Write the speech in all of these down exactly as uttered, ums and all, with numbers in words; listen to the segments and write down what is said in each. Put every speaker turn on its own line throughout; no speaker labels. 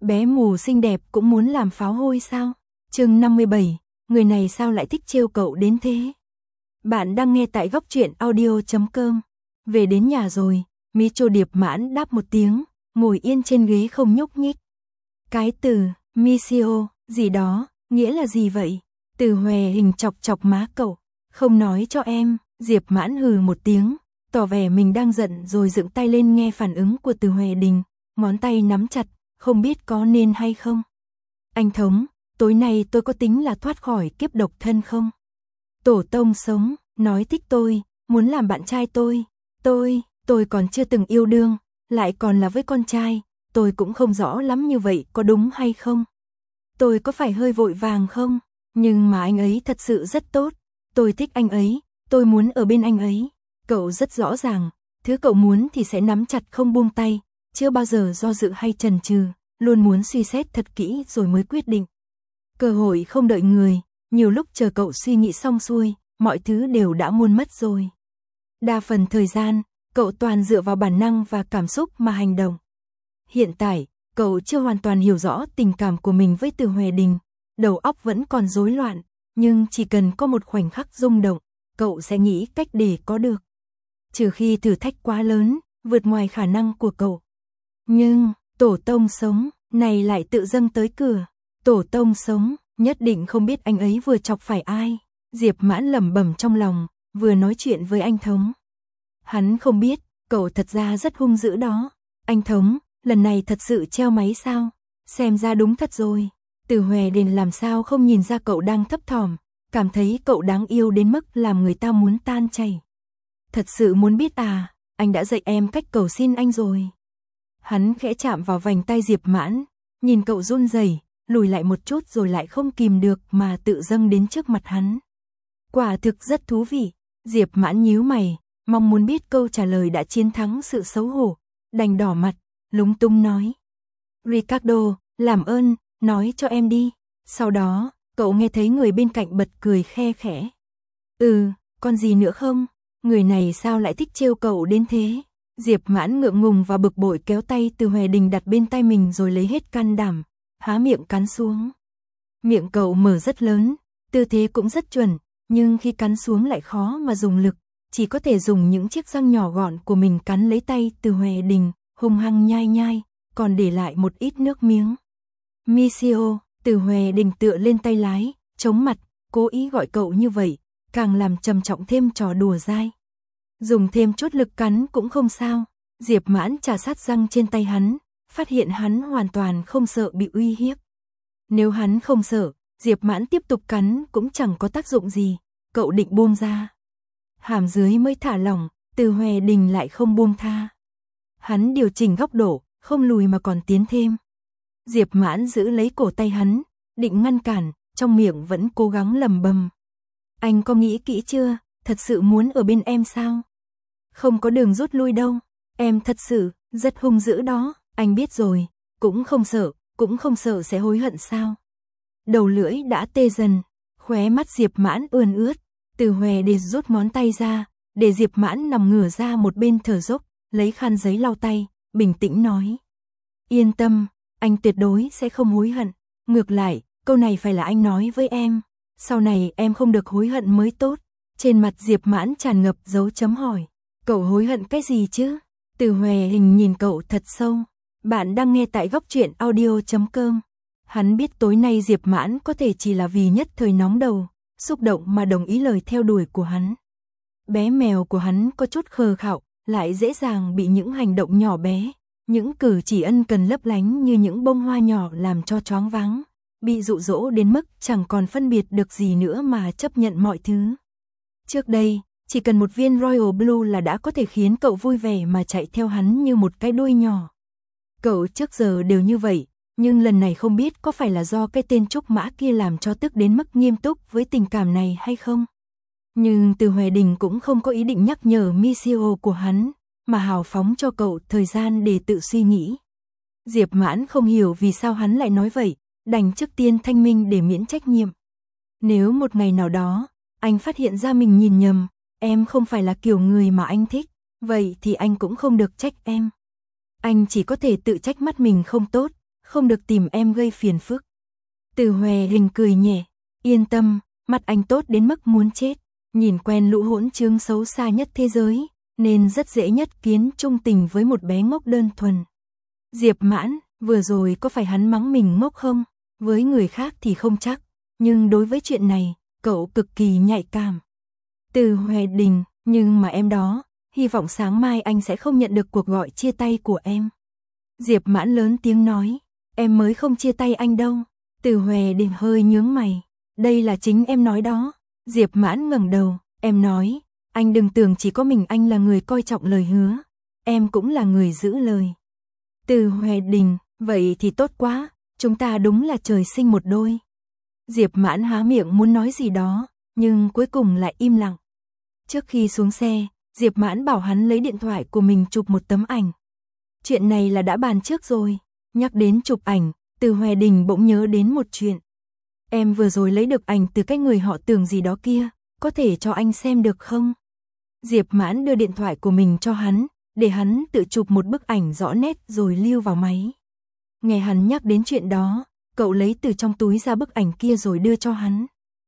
Bé mù xinh đẹp cũng muốn làm pháo hôi sao? Chương năm mươi bảy, người này sao lại thích trêu cậu đến thế? Bạn đang nghe tại góc truyện audio chấm com. Về đến nhà rồi, Mi Chô Điệp Mãn đáp một tiếng, ngồi yên trên ghế không nhúc nhích. Cái từ Misio gì đó, nghĩa là gì vậy? Từ Hòe Hình chọc chọc má cậu, không nói cho em. Diệp Mãn hừ một tiếng, tỏ vẻ mình đang giận rồi dựng tay lên nghe phản ứng của Từ Hòe Đình, ngón tay nắm chặt, không biết có nên hay không. Anh Thống, tối nay tôi có tính là thoát khỏi kiếp độc thân không? Tổ tông sống, nói thích tôi, muốn làm bạn trai tôi. Tôi, tôi còn chưa từng yêu đương, lại còn là với con trai, tôi cũng không rõ lắm như vậy có đúng hay không. Tôi có phải hơi vội vàng không? Nhưng mà anh ấy thật sự rất tốt, tôi thích anh ấy, tôi muốn ở bên anh ấy. Cậu rất rõ ràng, thứ cậu muốn thì sẽ nắm chặt không buông tay, chưa bao giờ do dự hay chần chừ, luôn muốn suy xét thật kỹ rồi mới quyết định. Cơ hội không đợi người, nhiều lúc chờ cậu suy nghĩ xong xuôi, mọi thứ đều đã muôn mất rồi. Đa phần thời gian, cậu toàn dựa vào bản năng và cảm xúc mà hành động. Hiện tại, cậu chưa hoàn toàn hiểu rõ tình cảm của mình với Từ Hòe Đình, đầu óc vẫn còn rối loạn, nhưng chỉ cần có một khoảnh khắc rung động, cậu sẽ nghĩ cách để có được. Trừ khi thử thách quá lớn, vượt ngoài khả năng của cậu. Nhưng, tổ tông sống, này lại tự dâng tới cửa. Tổ tông sống, nhất định không biết anh ấy vừa chọc phải ai. Diệp Mãn lẩm bẩm trong lòng, vừa nói chuyện với anh Thống. Hắn không biết, cậu thật ra rất hung dữ đó. Anh Thống, lần này thật sự treo máy sao? Xem ra đúng thật rồi. Từ Hòe Đình làm sao không nhìn ra cậu đang thấp thỏm, cảm thấy cậu đáng yêu đến mức làm người ta muốn tan chảy. Thật sự muốn biết à, anh đã dạy em cách cầu xin anh rồi. Hắn khẽ chạm vào vành tay Diệp Mãn, nhìn cậu run rẩy, lùi lại một chút rồi lại không kìm được mà tự dâng đến trước mặt hắn. Quả thực rất thú vị. Diệp Mãn nhíu mày, mong muốn biết câu trả lời đã chiến thắng sự xấu hổ, đành đỏ mặt, lúng túng nói. Ricardo, làm ơn, nói cho em đi. Sau đó, cậu nghe thấy người bên cạnh bật cười khe khẽ. Ừ, còn gì nữa không? Người này sao lại thích trêu cậu đến thế? Diệp Mãn ngượng ngùng và bực bội kéo tay Từ Hòe Đình đặt bên tai mình rồi lấy hết can đảm, há miệng cắn xuống. Miệng cậu mở rất lớn, tư thế cũng rất chuẩn, nhưng khi cắn xuống lại khó mà dùng lực, chỉ có thể dùng những chiếc răng nhỏ gọn của mình cắn lấy tay Từ Hòe Đình, hung hăng nhai nhai, còn để lại một ít nước miếng. Misio, Từ Hòe Đình tựa lên tay lái, chống mặt, cố ý gọi cậu như vậy, càng làm trầm trọng thêm trò đùa dai. Dùng thêm chút lực cắn cũng không sao. Diệp Mãn trà sát răng trên tay hắn, phát hiện hắn hoàn toàn không sợ bị uy hiếp. Nếu hắn không sợ, Diệp Mãn tiếp tục cắn cũng chẳng có tác dụng gì, cậu định buông ra. Hàm dưới mới thả lỏng, Từ Hòe Đình lại không buông tha. Hắn điều chỉnh góc độ, không lùi mà còn tiến thêm. Diệp Mãn giữ lấy cổ tay hắn, định ngăn cản, trong miệng vẫn cố gắng lầm bầm. Anh có nghĩ kỹ chưa, thật sự muốn ở bên em sao? Không có đường rút lui đâu, em thật sự, rất hung dữ đó, anh biết rồi, cũng không sợ, cũng không sợ sẽ hối hận sao? Đầu lưỡi đã tê dần, khóe mắt Diệp Mãn ươn ướt, Từ Hòe Đình rút ngón tay ra, để Diệp Mãn nằm ngửa ra một bên thở dốc, lấy khăn giấy lau tay, bình tĩnh nói. Yên tâm, anh tuyệt đối sẽ không hối hận, ngược lại, câu này phải là anh nói với em, sau này em không được hối hận mới tốt. Trên mặt Diệp Mãn tràn ngập dấu chấm hỏi. Cậu hối hận cái gì chứ? Từ Hòe Đình nhìn cậu thật sâu. Bạn đang nghe tại góc truyện audio chấm com. Hắn biết tối nay Diệp Mãn có thể chỉ là vì nhất thời nóng đầu, xúc động mà đồng ý lời theo đuổi của hắn. Bé mèo của hắn có chút khờ khạo, lại dễ dàng bị những hành động nhỏ bé, những cử chỉ ân cần lấp lánh như những bông hoa nhỏ làm cho choáng váng, bị dụ dỗ đến mức chẳng còn phân biệt được gì nữa mà chấp nhận mọi thứ. Trước đây, chỉ cần một viên Royal Blue là đã có thể khiến cậu vui vẻ mà chạy theo hắn như một cái đuôi nhỏ. Cậu trước giờ đều như vậy, nhưng lần này không biết có phải là do cái tên trúc mã kia làm cho tức đến mức nghiêm túc với tình cảm này hay không. Nhưng Từ Hòe Đình cũng không có ý định nhắc nhở Misio của hắn, mà hào phóng cho cậu thời gian để tự suy nghĩ. Diệp Mãn không hiểu vì sao hắn lại nói vậy, đành trước tiên thanh minh để miễn trách nhiệm. Nếu một ngày nào đó, anh phát hiện ra mình nhìn nhầm, em không phải là kiểu người mà anh thích, vậy thì anh cũng không được trách em. Anh chỉ có thể tự trách mắt mình không tốt, không được tìm em gây phiền phức. Từ Hoè Đình cười nhẹ, yên tâm, mặt anh tốt đến mức muốn chết, nhìn quen lũ hỗn trướng xấu xa nhất thế giới, nên rất dễ nhất kiến trung tình với một bé ngốc đơn thuần. Diệp Mãn, vừa rồi có phải hắn mắng mình ngốc không? Với người khác thì không chắc, nhưng đối với chuyện này, cậu cực kỳ nhạy cảm. Từ Hoè Đình, nhưng mà em đó, hy vọng sáng mai anh sẽ không nhận được cuộc gọi chia tay của em. Diệp Mãn lớn tiếng nói, em mới không chia tay anh đâu. Từ Hoè Đình hơi nhướng mày, đây là chính em nói đó. Diệp Mãn ngẩng đầu, em nói, anh đừng tưởng chỉ có mình anh là người coi trọng lời hứa, em cũng là người giữ lời. Từ Hoè Đình, vậy thì tốt quá, chúng ta đúng là trời sinh một đôi. Diệp Mãn há miệng muốn nói gì đó, nhưng cuối cùng lại im lặng. Trước khi xuống xe, Diệp Mãn bảo hắn lấy điện thoại của mình chụp một tấm ảnh. Chuyện này là đã bàn trước rồi. Nhắc đến chụp ảnh, Từ Hoè Đình bỗng nhớ đến một chuyện. Em vừa rồi lấy được ảnh từ cái người họ Tưởng gì đó kia, có thể cho anh xem được không? Diệp Mãn đưa điện thoại của mình cho hắn, để hắn tự chụp một bức ảnh rõ nét rồi lưu vào máy. Nghe hắn nhắc đến chuyện đó, cậu lấy từ trong túi ra bức ảnh kia rồi đưa cho hắn.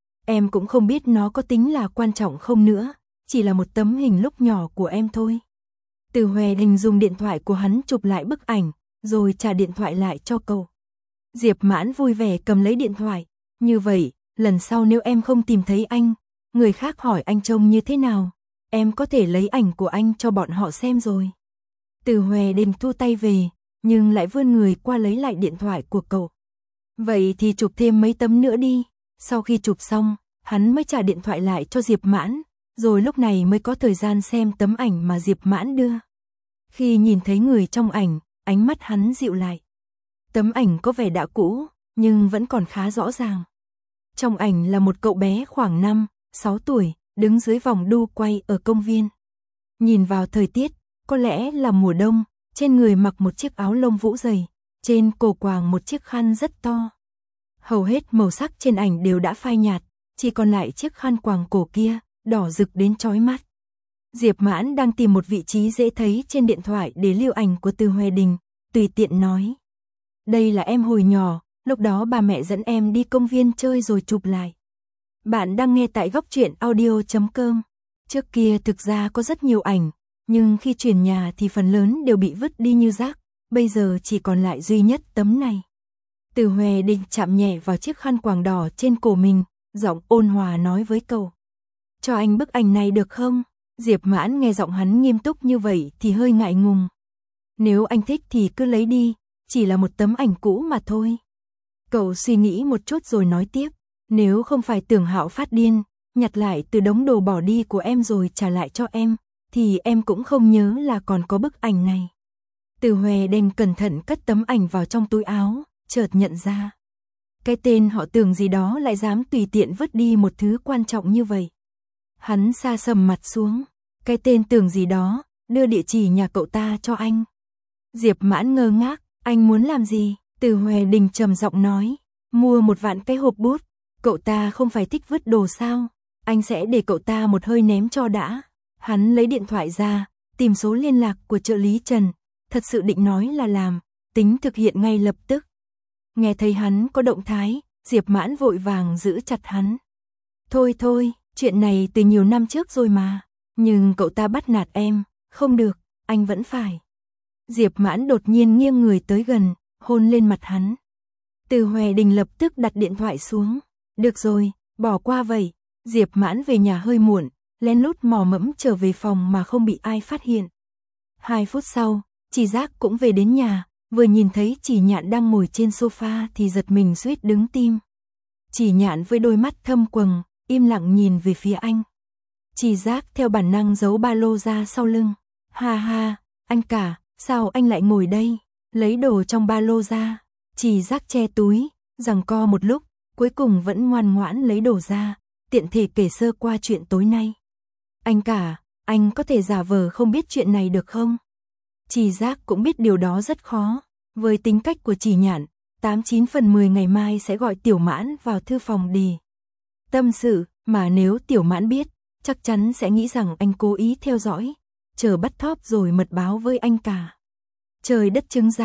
Em cũng không biết nó có tính là quan trọng không nữa, chỉ là một tấm hình lúc nhỏ của em thôi. Từ Hoè Đình dùng điện thoại của hắn chụp lại bức ảnh, rồi trả điện thoại lại cho cậu. Diệp Mãn vui vẻ cầm lấy điện thoại, như vậy, lần sau nếu em không tìm thấy anh, người khác hỏi anh trông như thế nào, em có thể lấy ảnh của anh cho bọn họ xem rồi. Từ Hoè Đình thu tay về, nhưng lại vươn người qua lấy lại điện thoại của cậu. Vậy thì chụp thêm mấy tấm nữa đi. Sau khi chụp xong, hắn mới trả điện thoại lại cho Diệp Mãn, rồi lúc này mới có thời gian xem tấm ảnh mà Diệp Mãn đưa. Khi nhìn thấy người trong ảnh, ánh mắt hắn dịu lại. Tấm ảnh có vẻ đã cũ, nhưng vẫn còn khá rõ ràng. Trong ảnh là một cậu bé khoảng năm, sáu tuổi, đứng dưới vòng đu quay ở công viên. Nhìn vào thời tiết, có lẽ là mùa đông, trên người mặc một chiếc áo lông vũ dày, trên cổ quàng một chiếc khăn rất to. Hầu hết màu sắc trên ảnh đều đã phai nhạt, chỉ còn lại chiếc khăn quàng cổ kia, đỏ rực đến chói mắt. Diệp Mãn đang tìm một vị trí dễ thấy trên điện thoại để lưu ảnh của Từ Hoè Đình, tùy tiện nói. Đây là em hồi nhỏ, lúc đó bà mẹ dẫn em đi công viên chơi rồi chụp lại. Bạn đang nghe tại góc truyện audio chấm com. Trước kia thực ra có rất nhiều ảnh, nhưng khi chuyển nhà thì phần lớn đều bị vứt đi như rác, bây giờ chỉ còn lại duy nhất tấm này. Từ Hoè Đình chạm nhẹ vào chiếc khăn quàng đỏ trên cổ mình, giọng ôn hòa nói với cậu. Cho anh bức ảnh này được không? Diệp Mãn nghe giọng hắn nghiêm túc như vậy thì hơi ngại ngùng. Nếu anh thích thì cứ lấy đi, chỉ là một tấm ảnh cũ mà thôi. Cậu suy nghĩ một chút rồi nói tiếp, nếu không phải Tưởng Hạo phát điên, nhặt lại từ đống đồ bỏ đi của em rồi trả lại cho em, thì em cũng không nhớ là còn có bức ảnh này. Từ Hoè Đình cẩn thận cất tấm ảnh vào trong túi áo, chợt nhận ra. Cái tên họ Tưởng gì đó lại dám tùy tiện vứt đi một thứ quan trọng như vậy. Hắn sa sầm mặt xuống, cái tên Tưởng gì đó, đưa địa chỉ nhà cậu ta cho anh. Diệp Mãn ngơ ngác, anh muốn làm gì? Từ Hoè Đình trầm giọng nói, mua một vạn cái hộp bút, cậu ta không phải thích vứt đồ sao? Anh sẽ để cậu ta một hơi ném cho đã. Hắn lấy điện thoại ra, tìm số liên lạc của trợ lý Trần, thật sự định nói là làm, tính thực hiện ngay lập tức. Nghe thấy hắn có động thái, Diệp Mãn vội vàng giữ chặt hắn. Thôi thôi, chuyện này từ nhiều năm trước rồi mà, nhưng cậu ta bắt nạt em, không được, anh vẫn phải. Diệp Mãn đột nhiên nghiêng người tới gần, hôn lên mặt hắn. Từ Hoè Đình lập tức đặt điện thoại xuống. Được rồi, bỏ qua vậy. Diệp Mãn về nhà hơi muộn, lén lút mò mẫm trở về phòng mà không bị ai phát hiện. Hai phút sau, Chỉ Giác cũng về đến nhà, vừa nhìn thấy Chỉ Nhạn đang ngồi trên sofa thì giật mình suýt đứng tim. Chỉ Nhạn với đôi mắt thâm quầng, im lặng nhìn về phía anh. Chỉ Giác theo bản năng giấu ba lô ra sau lưng. Ha ha, anh cả, sao anh lại ngồi đây? Lấy đồ trong ba lô ra. Chỉ Giác che túi, giằng co một lúc, cuối cùng vẫn ngoan ngoãn lấy đồ ra, tiện thể kể sơ qua chuyện tối nay. Anh cả, anh có thể giả vờ không biết chuyện này được không? Chỉ Giác cũng biết điều đó rất khó. Với tính cách của Chỉ Nhạn, tám chín phần mười ngày mai sẽ gọi Tiểu Mãn vào thư phòng đi tâm sự, mà nếu Tiểu Mãn biết, chắc chắn sẽ nghĩ rằng anh cố ý theo dõi, chờ bắt thóp rồi mật báo với anh cả. Trời đất chứng giám,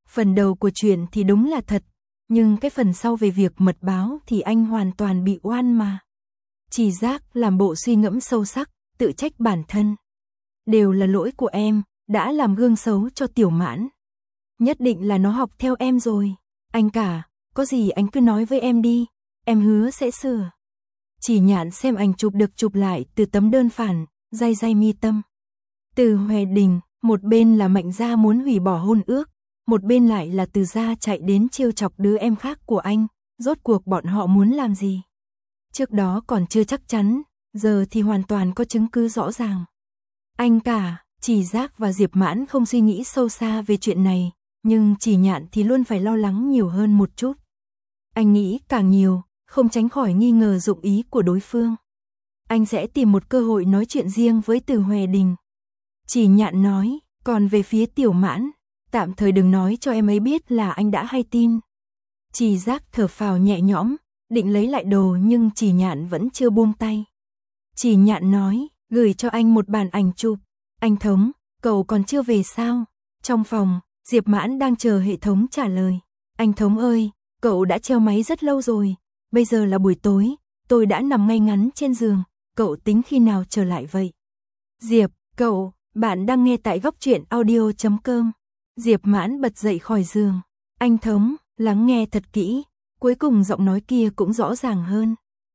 Phần đầu của chuyện thì đúng là thật, nhưng cái phần sau về việc mật báo thì anh hoàn toàn bị oan mà. Chỉ Giác làm bộ suy ngẫm sâu sắc, tự trách bản thân. Đều là lỗi của em, đã làm gương xấu cho Tiểu Mãn. Nhất định là nó học theo em rồi. Anh cả, có gì anh cứ nói với em đi, em hứa sẽ sửa. Chỉ Nhạn xem ảnh chụp được chụp lại từ tấm đơn phản, day day mi tâm. Từ Huệ Đình, một bên là Mạnh Gia muốn hủy bỏ hôn ước, một bên lại là Từ Gia chạy đến trêu chọc đứa em khác của anh, rốt cuộc bọn họ muốn làm gì? Trước đó còn chưa chắc chắn, giờ thì hoàn toàn có chứng cứ rõ ràng. Anh cả, Chỉ Giác và Diệp Mãn không suy nghĩ sâu xa về chuyện này, nhưng Chỉ Nhạn thì luôn phải lo lắng nhiều hơn một chút. Anh nghĩ càng nhiều, không tránh khỏi nghi ngờ dụng ý của đối phương. Anh sẽ tìm một cơ hội nói chuyện riêng với Từ Huệ Đình. Chỉ Nhạn nói, còn về phía Tiểu Mãn, tạm thời đừng nói cho em ấy biết là anh đã hay tin. Chỉ Giác thở phào nhẹ nhõm, định lấy lại đồ nhưng Chỉ Nhạn vẫn chưa buông tay. Chỉ Nhạn nói, gửi cho anh một bản ảnh chụp. Anh Thống, cậu còn chưa về sao? Trong phòng, Diệp Mãn đang chờ hệ thống trả lời. Anh Thống ơi, cậu đã treo máy rất lâu rồi. Bây giờ là buổi tối, tôi đã nằm ngay ngắn trên giường. Cậu tính khi nào trở lại vậy? Diệp, cậu, bạn đang nghe tại góc truyện audio chấm com. Diệp Mãn bật dậy khỏi giường. Anh Thống, lắng nghe thật kỹ. Cuối cùng giọng nói kia cũng rõ ràng hơn.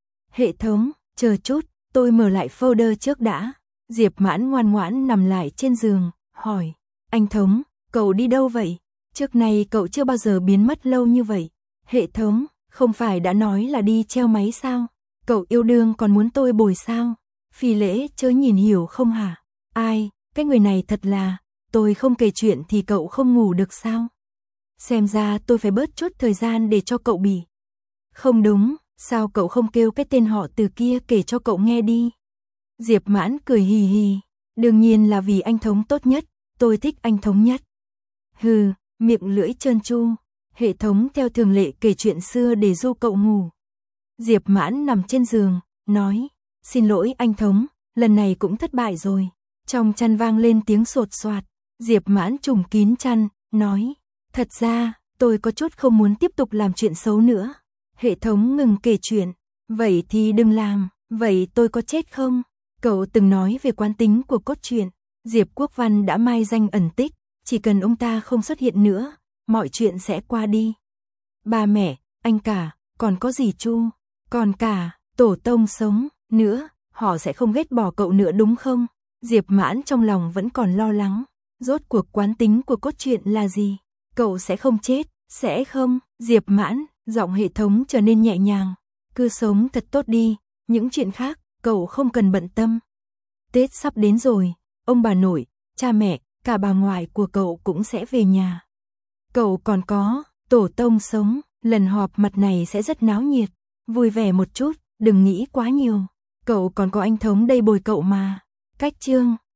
Hệ thống, chờ chút, tôi mở lại folder trước đã. Diệp Mãn ngoan ngoãn nằm lại trên giường, hỏi. Anh Thống, cậu đi đâu vậy? Trước này cậu chưa bao giờ biến mất lâu như vậy. Hệ thống, không phải đã nói là đi treo máy sao? Cậu yêu đương còn muốn tôi bồi sao? Phi Lễ chớ nhìn hiểu không hả? Ai, cái người này thật là, tôi không kể chuyện thì cậu không ngủ được sao? Xem ra tôi phải bớt chút thời gian để cho cậu bỉ. Không đúng, sao cậu không kêu cái tên họ Từ kia kể cho cậu nghe đi? Diệp Mãn cười hì hì, đương nhiên là vì anh Thống tốt nhất, tôi thích anh Thống nhất. Hừ, miệng lưỡi trơn tru, hệ thống theo thường lệ kể chuyện xưa để dỗ cậu ngủ. Diệp Mãn nằm trên giường, nói, xin lỗi anh Thống, lần này cũng thất bại rồi. Trong chăn vang lên tiếng sột soạt, Diệp Mãn trùm kín chăn, nói, thật ra, tôi có chút không muốn tiếp tục làm chuyện xấu nữa. Hệ thống ngừng kể chuyện, vậy thì đừng làm, vậy tôi có chết không? Cậu từng nói về quán tính của cốt truyện, Diệp Quốc Văn đã mai danh ẩn tích, chỉ cần ông ta không xuất hiện nữa, mọi chuyện sẽ qua đi. Ba mẹ, anh cả, còn có dì Chu, còn cả, tổ tông sống, nữa, họ sẽ không ghét bỏ cậu nữa đúng không? Diệp Mãn trong lòng vẫn còn lo lắng, rốt cuộc quán tính của cốt truyện là gì? Cậu sẽ không chết, sẽ không? Diệp Mãn, giọng hệ thống trở nên nhẹ nhàng, cứ sống thật tốt đi, những chuyện khác, cậu không cần bận tâm. Tết sắp đến rồi, ông bà nội, cha mẹ, cả bà ngoại của cậu cũng sẽ về nhà. Cậu còn có, tổ tông sống, lần họp mặt này sẽ rất náo nhiệt, vui vẻ một chút, đừng nghĩ quá nhiều. Cậu còn có anh Thống đây bồi cậu mà. Cách chương